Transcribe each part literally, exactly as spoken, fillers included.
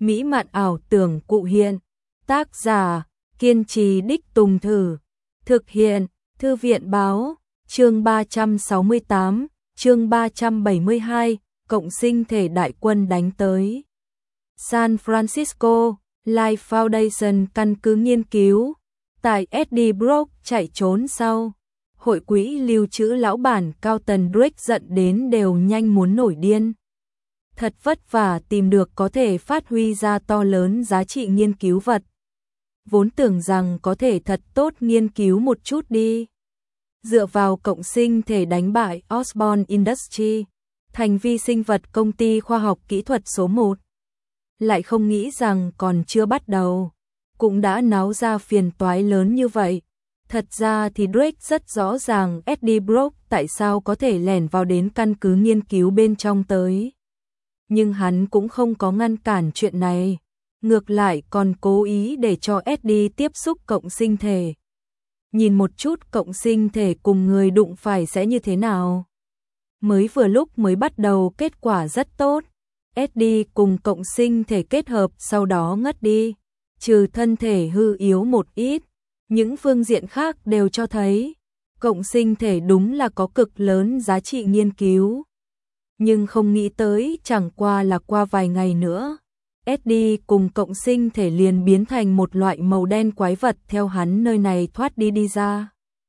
mỹ mạn ảo tưởng cụ hiện. Tác giả, kiên trì đích tùng thử. Thực hiện, Thư viện báo, chương ba trăm sáu mươi tám, chương ba trăm bảy mươi hai, cộng sinh thể đại quân đánh tới. San Francisco, Life Foundation căn cứ nghiên cứu, tại Eddie Brock chạy trốn sau. Hội quỹ lưu trữ lão bản cao tần Drake giận đến đều nhanh muốn nổi điên. Thật vất vả tìm được có thể phát huy ra to lớn giá trị nghiên cứu vật. Vốn tưởng rằng có thể thật tốt nghiên cứu một chút đi. Dựa vào cộng sinh thể đánh bại Osborne Industries, thành vi sinh vật công ty khoa học kỹ thuật số một. Lại không nghĩ rằng còn chưa bắt đầu, cũng đã náo ra phiền toái lớn như vậy. Thật ra thì Drake rất rõ ràng Eddie Brock tại sao có thể lẻn vào đến căn cứ nghiên cứu bên trong tới. Nhưng hắn cũng không có ngăn cản chuyện này, ngược lại còn cố ý để cho Eddie tiếp xúc cộng sinh thể. Nhìn một chút cộng sinh thể cùng người đụng phải sẽ như thế nào. Mới vừa lúc mới bắt đầu kết quả rất tốt. Eddie cùng cộng sinh thể kết hợp sau đó ngất đi. Trừ thân thể hư yếu một ít, những phương diện khác đều cho thấy cộng sinh thể đúng là có cực lớn giá trị nghiên cứu. Nhưng không nghĩ tới chẳng qua là qua vài ngày nữa, Eddie cùng cộng sinh thể liền biến thành một loại màu đen quái vật theo hắn nơi này thoát đi đi ra.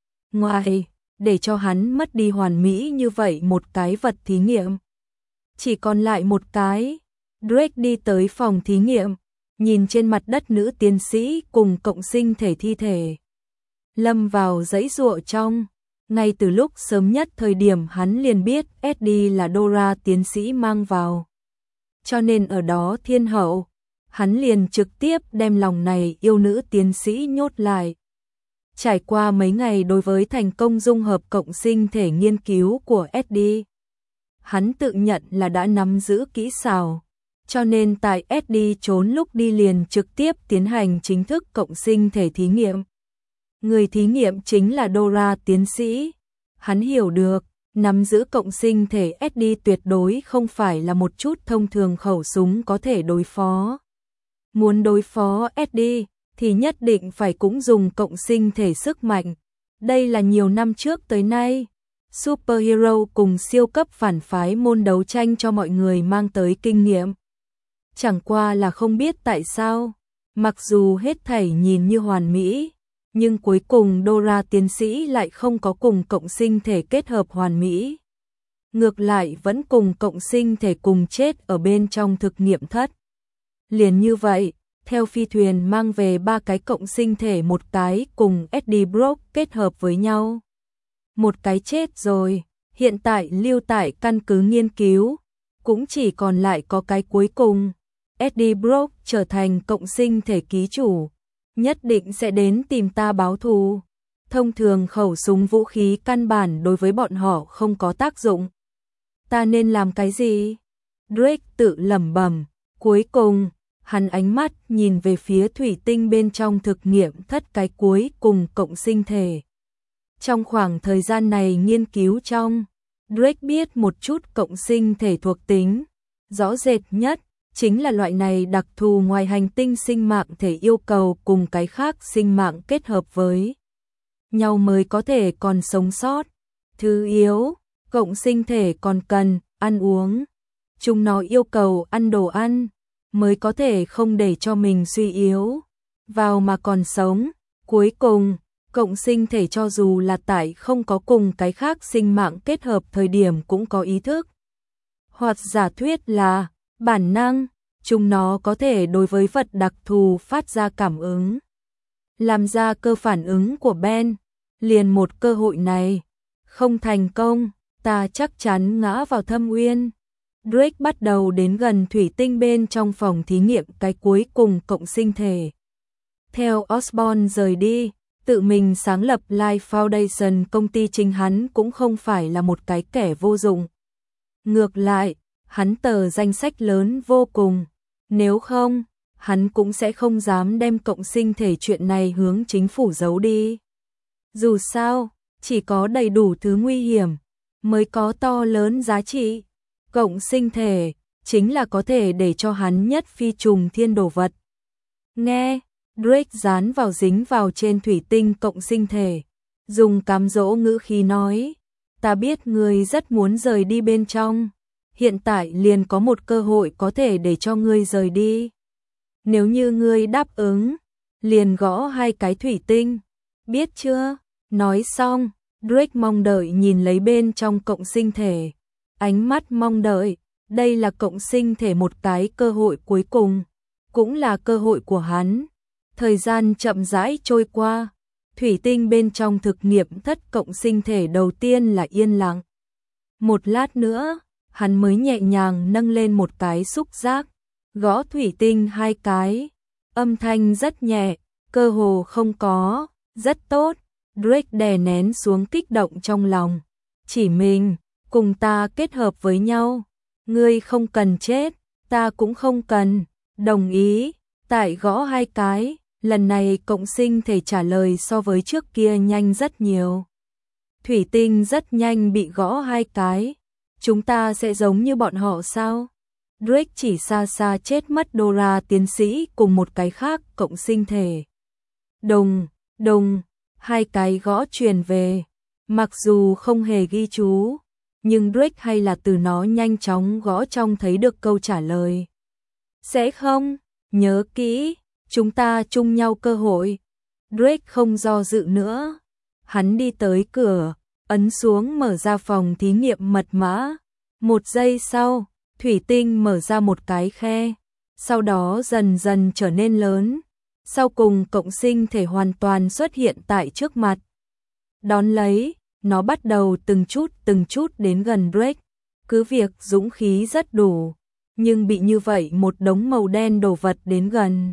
Ngoài, để cho hắn mất đi hoàn mỹ như vậy một cái vật thí nghiệm. Chỉ còn lại một cái, Drake đi tới phòng thí nghiệm, nhìn trên mặt đất nữ tiến sĩ cùng cộng sinh thể thi thể. Lâm vào giãy giụa trong, ngay từ lúc sớm nhất thời điểm hắn liền biết Eddie là Dora tiến sĩ mang vào. Cho nên ở đó thiên hậu, hắn liền trực tiếp đem lòng này yêu nữ tiến sĩ nhốt lại. Trải qua mấy ngày đối với thành công dung hợp cộng sinh thể nghiên cứu của Eddie, hắn tự nhận là đã nắm giữ kỹ xảo, cho nên tại Eddie trốn lúc đi liền trực tiếp tiến hành chính thức cộng sinh thể thí nghiệm. Người thí nghiệm chính là Dora tiến sĩ. Hắn hiểu được, nắm giữ cộng sinh thể Eddie tuyệt đối không phải là một chút thông thường khẩu súng có thể đối phó. Muốn đối phó Eddie thì nhất định phải cũng dùng cộng sinh thể sức mạnh. Đây là nhiều năm trước tới nay, superhero cùng siêu cấp phản phái môn đấu tranh cho mọi người mang tới kinh nghiệm. Chẳng qua là không biết tại sao, mặc dù hết thảy nhìn như hoàn mỹ, nhưng cuối cùng Dora tiến sĩ lại không có cùng cộng sinh thể kết hợp hoàn mỹ. Ngược lại vẫn cùng cộng sinh thể cùng chết ở bên trong thực nghiệm thất. Liền như vậy, theo phi thuyền mang về ba cái cộng sinh thể, một cái cùng Eddie Brock kết hợp với nhau. Một cái chết rồi, hiện tại lưu tại căn cứ nghiên cứu, cũng chỉ còn lại có cái cuối cùng. Eddie Brock trở thành cộng sinh thể ký chủ, nhất định sẽ đến tìm ta báo thù. Thông thường khẩu súng vũ khí căn bản đối với bọn họ không có tác dụng. Ta nên làm cái gì? Drake tự lẩm bẩm. Cuối cùng, hắn ánh mắt nhìn về phía thủy tinh bên trong thực nghiệm thất cái cuối cùng cộng sinh thể. Trong khoảng thời gian này nghiên cứu trong, Drake biết một chút cộng sinh thể thuộc tính. Rõ rệt nhất chính là loại này đặc thù ngoài hành tinh sinh mạng thể yêu cầu cùng cái khác sinh mạng kết hợp với nhau mới có thể còn sống sót. Thứ yếu, cộng sinh thể còn cần ăn uống. Chúng nó yêu cầu ăn đồ ăn mới có thể không để cho mình suy yếu vào mà còn sống. Cuối cùng, cộng sinh thể cho dù là tại không có cùng cái khác sinh mạng kết hợp thời điểm cũng có ý thức. Hoặc giả thuyết là bản năng, chúng nó có thể đối với vật đặc thù phát ra cảm ứng. Làm ra cơ phản ứng của Ben, liền một cơ hội này. Không thành công, ta chắc chắn ngã vào thâm uyên. Drake bắt đầu đến gần thủy tinh bên trong phòng thí nghiệm cái cuối cùng cộng sinh thể. Theo Osborne rời đi, tự mình sáng lập Life Foundation, công ty chính hắn cũng không phải là một cái kẻ vô dụng. Ngược lại, hắn tờ danh sách lớn vô cùng, nếu không, hắn cũng sẽ không dám đem cộng sinh thể chuyện này hướng chính phủ giấu đi. Dù sao, chỉ có đầy đủ thứ nguy hiểm, mới có to lớn giá trị. Cộng sinh thể, chính là có thể để cho hắn nhất phi trùng thiên đồ vật. Nghe, Drake dán vào dính vào trên thủy tinh cộng sinh thể, dùng cám dỗ ngữ khí nói, ta biết ngươi rất muốn rời đi bên trong, hiện tại liền có một cơ hội có thể để cho ngươi rời đi. Nếu như ngươi đáp ứng, liền gõ hai cái thủy tinh, biết chưa? Nói xong, Drake mong đợi nhìn lấy bên trong cộng sinh thể, ánh mắt mong đợi, đây là cộng sinh thể một cái cơ hội cuối cùng, cũng là cơ hội của hắn. Thời gian chậm rãi trôi qua, thủy tinh bên trong thực nghiệm thất cộng sinh thể đầu tiên là yên lặng. Một lát nữa, hắn mới nhẹ nhàng nâng lên một cái xúc giác, gõ thủy tinh hai cái, âm thanh rất nhẹ, cơ hồ không có, rất tốt. Drake đè nén xuống kích động trong lòng, chỉ mình, cùng ta kết hợp với nhau, ngươi không cần chết, ta cũng không cần, đồng ý, tại gõ hai cái, lần này cộng sinh thể trả lời so với trước kia nhanh rất nhiều. Thủy tinh rất nhanh bị gõ hai cái, chúng ta sẽ giống như bọn họ sao? Drake chỉ xa xa chết mất Dora tiến sĩ cùng một cái khác cộng sinh thể. Đùng, đùng, hai cái gõ truyền về, mặc dù không hề ghi chú, nhưng Drake hay là từ nó nhanh chóng gõ trong thấy được câu trả lời. Sẽ không, nhớ kỹ, chúng ta chung nhau cơ hội. Drake không do dự nữa, hắn đi tới cửa, ấn xuống mở ra phòng thí nghiệm mật mã. Một giây sau, thủy tinh mở ra một cái khe, sau đó dần dần trở nên lớn. Sau cùng cộng sinh thể hoàn toàn xuất hiện tại trước mặt. Đón lấy, nó bắt đầu từng chút từng chút đến gần Drake, cứ việc dũng khí rất đủ, nhưng bị như vậy một đống màu đen đồ vật đến gần.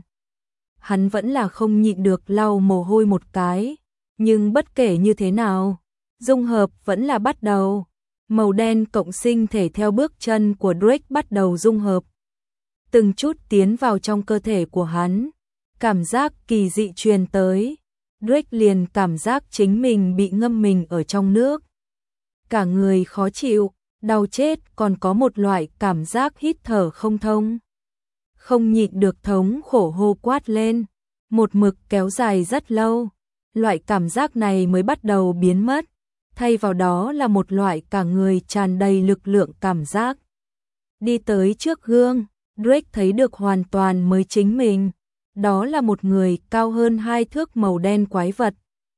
Hắn vẫn là không nhịn được lau mồ hôi một cái, nhưng bất kể như thế nào, dung hợp vẫn là bắt đầu. Màu đen cộng sinh thể theo bước chân của Drake bắt đầu dung hợp, từng chút tiến vào trong cơ thể của hắn. Cảm giác kỳ dị truyền tới, Drake liền cảm giác chính mình bị ngâm mình ở trong nước. Cả người khó chịu, đau chết, còn có một loại cảm giác hít thở không thông. Không nhịn được thống khổ hô quát lên, một mực kéo dài rất lâu, loại cảm giác này mới bắt đầu biến mất, thay vào đó là một loại cả người tràn đầy lực lượng cảm giác. Đi tới trước gương, Drake thấy được hoàn toàn mới chính mình. Đó là một người cao hơn hai thước màu đen quái vật,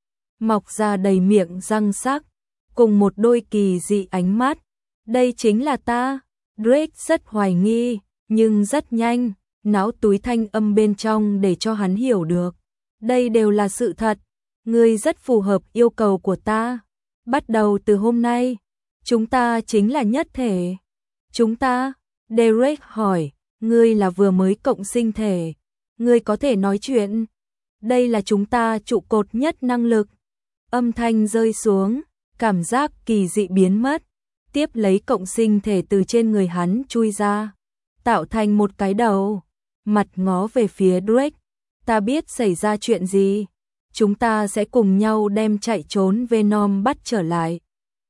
mọc ra đầy miệng răng sắc, cùng một đôi kỳ dị ánh mắt. Đây chính là ta. Drake rất hoài nghi, nhưng rất nhanh, não túi thanh âm bên trong để cho hắn hiểu được. Đây đều là sự thật, ngươi rất phù hợp yêu cầu của ta. Bắt đầu từ hôm nay, chúng ta chính là nhất thể. Chúng ta? Derek hỏi, ngươi là vừa mới cộng sinh thể. Ngươi có thể nói chuyện. Đây là chúng ta trụ cột nhất năng lực. Âm thanh rơi xuống, cảm giác kỳ dị biến mất. Tiếp lấy cộng sinh thể từ trên người hắn chui ra, tạo thành một cái đầu, mặt ngó về phía Drake. Ta biết xảy ra chuyện gì. Chúng ta sẽ cùng nhau đem chạy trốn Venom bắt trở lại.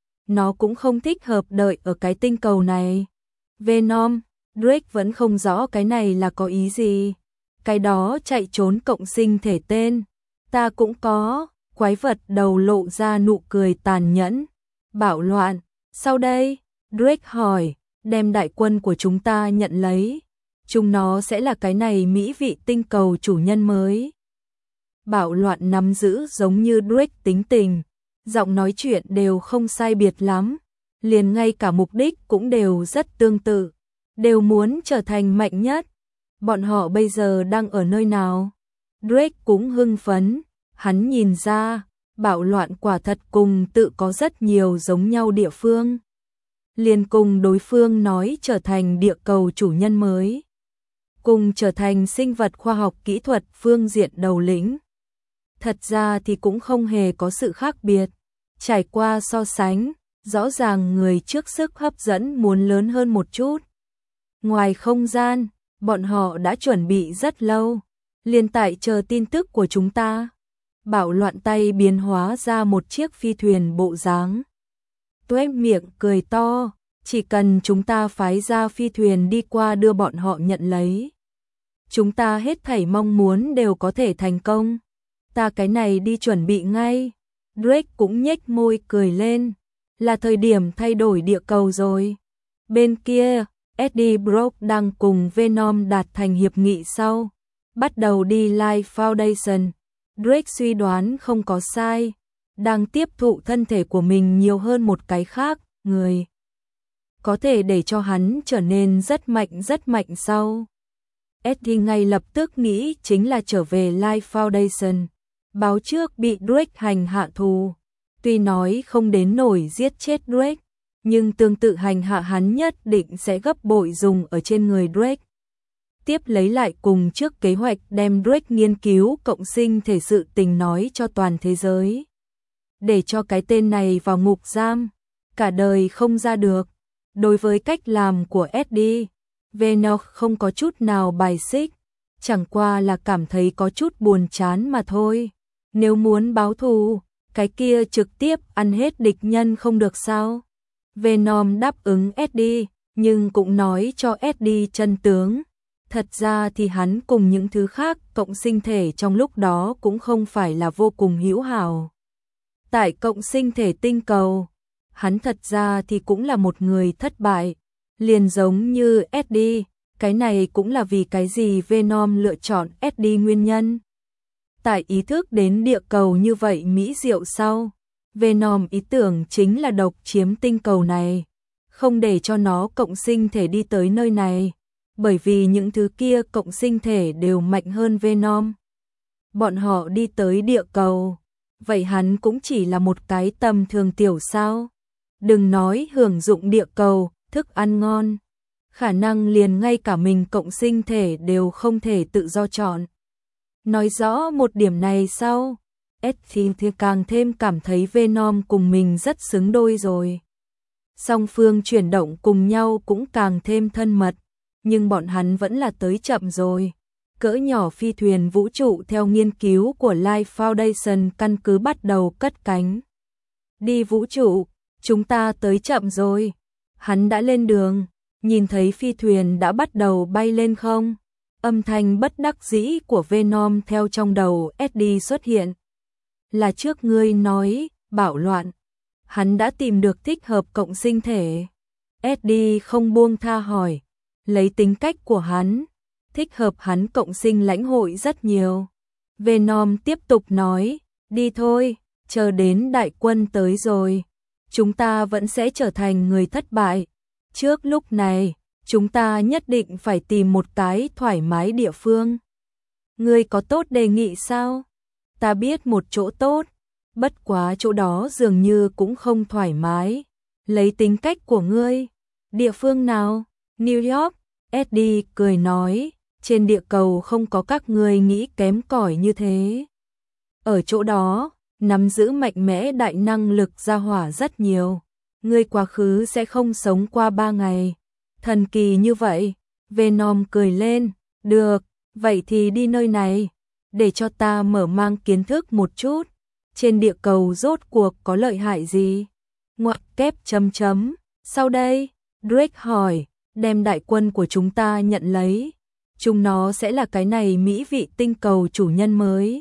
Nó cũng không thích hợp đợi ở cái tinh cầu này. Venom, Drake vẫn không rõ cái này là có ý gì. Cái đó chạy trốn cộng sinh thể tên, ta cũng có. Quái vật đầu lộ ra nụ cười tàn nhẫn. Bạo loạn, sau đây, Drake hỏi, đem đại quân của chúng ta nhận lấy. Chúng nó sẽ là cái này mỹ vị tinh cầu chủ nhân mới. Bạo loạn nắm giữ giống như Drake tính tình, giọng nói chuyện đều không sai biệt lắm, liền ngay cả mục đích cũng đều rất tương tự, đều muốn trở thành mạnh nhất. Bọn họ bây giờ đang ở nơi nào? Drake cũng hưng phấn, hắn nhìn ra, bạo loạn quả thật cùng tự có rất nhiều giống nhau địa phương. Liền cùng đối phương nói trở thành địa cầu chủ nhân mới, cùng trở thành sinh vật khoa học kỹ thuật phương diện đầu lĩnh. Thật ra thì cũng không hề có sự khác biệt. Trải qua so sánh, rõ ràng người trước sức hấp dẫn muốn lớn hơn một chút. Ngoài không gian, bọn họ đã chuẩn bị rất lâu, liền tại chờ tin tức của chúng ta. Bạo loạn tay biến hóa ra một chiếc phi thuyền bộ dáng. Tuét miệng cười to, Chỉ cần chúng ta phái ra phi thuyền đi qua đưa bọn họ nhận lấy. Chúng ta hết thảy mong muốn đều có thể thành công. Ta cái này đi chuẩn bị ngay. Drake cũng nhếch môi cười lên. Là thời điểm thay đổi địa cầu rồi. Bên kia, Eddie Brock đang cùng Venom đạt thành hiệp nghị sau. Bắt đầu đi Life Foundation. Drake suy đoán không có sai. Đang tiếp thụ thân thể của mình nhiều hơn một cái khác, người. Có thể để cho hắn trở nên rất mạnh rất mạnh sau. Eddie ngay lập tức nghĩ chính là trở về Life Foundation. Báo trước bị Drake hành hạ thù. Tuy nói không đến nổi giết chết Drake, nhưng tương tự hành hạ hắn nhất định sẽ gấp bội dùng ở trên người Drake. Tiếp lấy lại cùng trước kế hoạch đem Drake nghiên cứu cộng sinh thể sự tình nói cho toàn thế giới. Để cho cái tên này vào ngục giam, cả đời không ra được. Đối với cách làm của Eddie, Venom không có chút nào bài xích, chẳng qua là cảm thấy có chút buồn chán mà thôi. Nếu muốn báo thù, cái kia trực tiếp ăn hết địch nhân không được sao? Venom đáp ứng Eddie, nhưng cũng nói cho Eddie chân tướng. Thật ra thì hắn cùng những thứ khác cộng sinh thể trong lúc đó cũng không phải là vô cùng hữu hảo. Tại cộng sinh thể tinh cầu, hắn thật ra thì cũng là một người thất bại, liền giống như Eddie, cái này cũng là vì cái gì Venom lựa chọn Eddie nguyên nhân. Tại ý thức đến địa cầu như vậy mỹ diệu sau, Venom ý tưởng chính là độc chiếm tinh cầu này, không để cho nó cộng sinh thể đi tới nơi này, bởi vì những thứ kia cộng sinh thể đều mạnh hơn Venom. Bọn họ đi tới địa cầu, vậy hắn cũng chỉ là một cái tầm thường tiểu sao. Đừng nói hưởng dụng địa cầu, thức ăn ngon, khả năng liền ngay cả mình cộng sinh thể đều không thể tự do chọn. Nói rõ một điểm này sau, Eddie thì càng thêm cảm thấy Venom cùng mình rất xứng đôi rồi. Song phương chuyển động cùng nhau cũng càng thêm thân mật, nhưng bọn hắn vẫn là tới chậm rồi. Cỡ nhỏ phi thuyền vũ trụ theo nghiên cứu của Life Foundation căn cứ bắt đầu cất cánh. Đi vũ trụ, chúng ta tới chậm rồi. Hắn đã lên đường, nhìn thấy phi thuyền đã bắt đầu bay lên không? Âm thanh bất đắc dĩ của Venom theo trong đầu Eddie xuất hiện. Là trước ngươi nói, bạo loạn. Hắn đã tìm được thích hợp cộng sinh thể. Eddie không buông tha hỏi. Lấy tính cách của hắn, thích hợp hắn cộng sinh lãnh hội rất nhiều. Venom tiếp tục nói, đi thôi, chờ đến đại quân tới rồi. Chúng ta vẫn sẽ trở thành người thất bại. Trước lúc này, chúng ta nhất định phải tìm một cái thoải mái địa phương. Ngươi có tốt đề nghị sao? Ta biết một chỗ tốt, bất quá chỗ đó dường như cũng không thoải mái. Lấy tính cách của ngươi, địa phương nào? New York, Eddie cười nói, trên địa cầu không có các ngươi nghĩ kém cỏi như thế. Ở chỗ đó, nắm giữ mạnh mẽ đại năng lực gia hỏa rất nhiều. Ngươi quá khứ sẽ không sống qua ba ngày. Thần kỳ như vậy, Venom cười lên, được, vậy thì đi nơi này, để cho ta mở mang kiến thức một chút. Trên địa cầu rốt cuộc có lợi hại gì? Ngoặc kép chấm chấm, sau đây, Drake hỏi, đem đại quân của chúng ta nhận lấy. Chúng nó sẽ là cái này mỹ vị tinh cầu chủ nhân mới.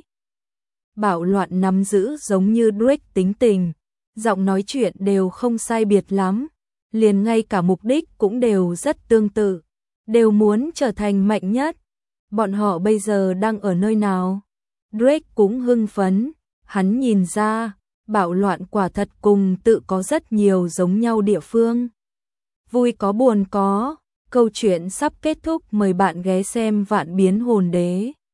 Bạo loạn nắm giữ giống như Drake tính tình, giọng nói chuyện đều không sai biệt lắm, liền ngay cả mục đích cũng đều rất tương tự, đều muốn trở thành mạnh nhất. Bọn họ bây giờ đang ở nơi nào? Drake cũng hưng phấn, hắn nhìn ra, bạo loạn quả thật cùng tự có rất nhiều giống nhau địa phương. Vui có buồn có, câu chuyện sắp kết thúc, mời bạn ghé xem Vạn Biến Hồn Đế.